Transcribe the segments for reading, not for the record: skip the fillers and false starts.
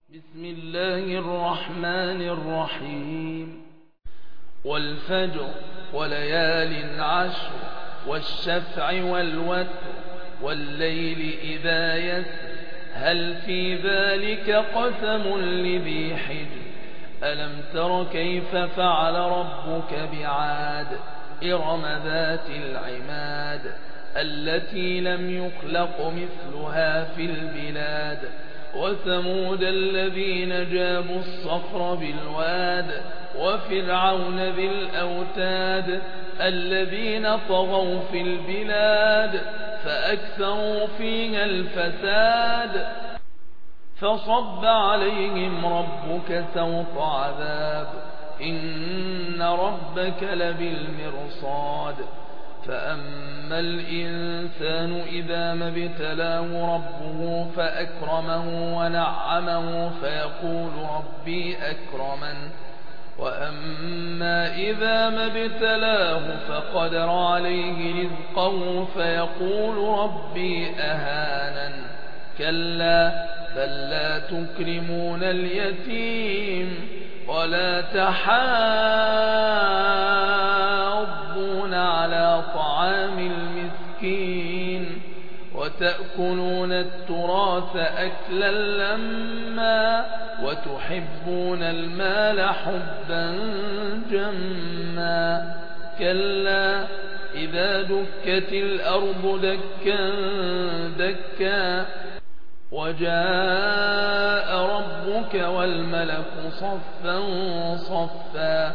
بسم الله الرحمن الرحيم والفجر وليال عشر والشفع والوتر والليل إذا يسر هل في ذلك قسم لذي حجر ألم تر كيف فعل ربك بعاد إرم ذات العماد التي لم يخلق مثلها في البلاد وثمود الذين جابوا الصخر بالواد وفرعون ذي الأوتاد الذين طغوا في البلاد فأكثروا فيها الفساد فصب عليهم ربك سوط عذاب إن ربك لبالمرصاد فأما الإنسان إذا ما ابتلاه ربه فأكرمه ونعمه فيقول ربي أكرمن وأما إذا ما ابتلاه فقدر عليه رزقه فيقول ربي أهانن كلا بل لا تكرمون اليتيم ولا تحاضون على طعام المسكين وتأكلون التراث أكلا لما وتحبون المال حبا جما كلا إذا دكت الأرض دكا دكا وجاء ربك والملك صفا صفا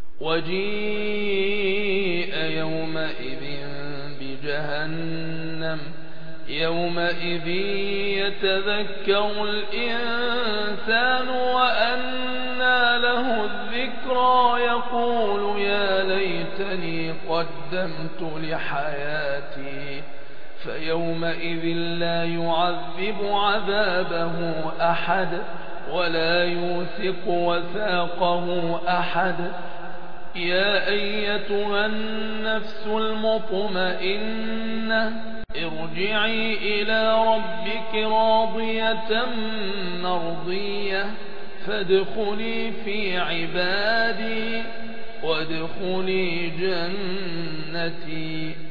وجيء يومئذ بجهنم يومئذ يتذكر الإنسان وأنى له الذكرى يقول يا ليتني قدمت لحياتي فيومئذ لا يعذب عذابه أحد ولا يوثق وثاقه أحد يا أيتها النفس المطمئنة ارجعي إلى ربك راضية مرضية فادخلي في عبادي وادخلي جنتي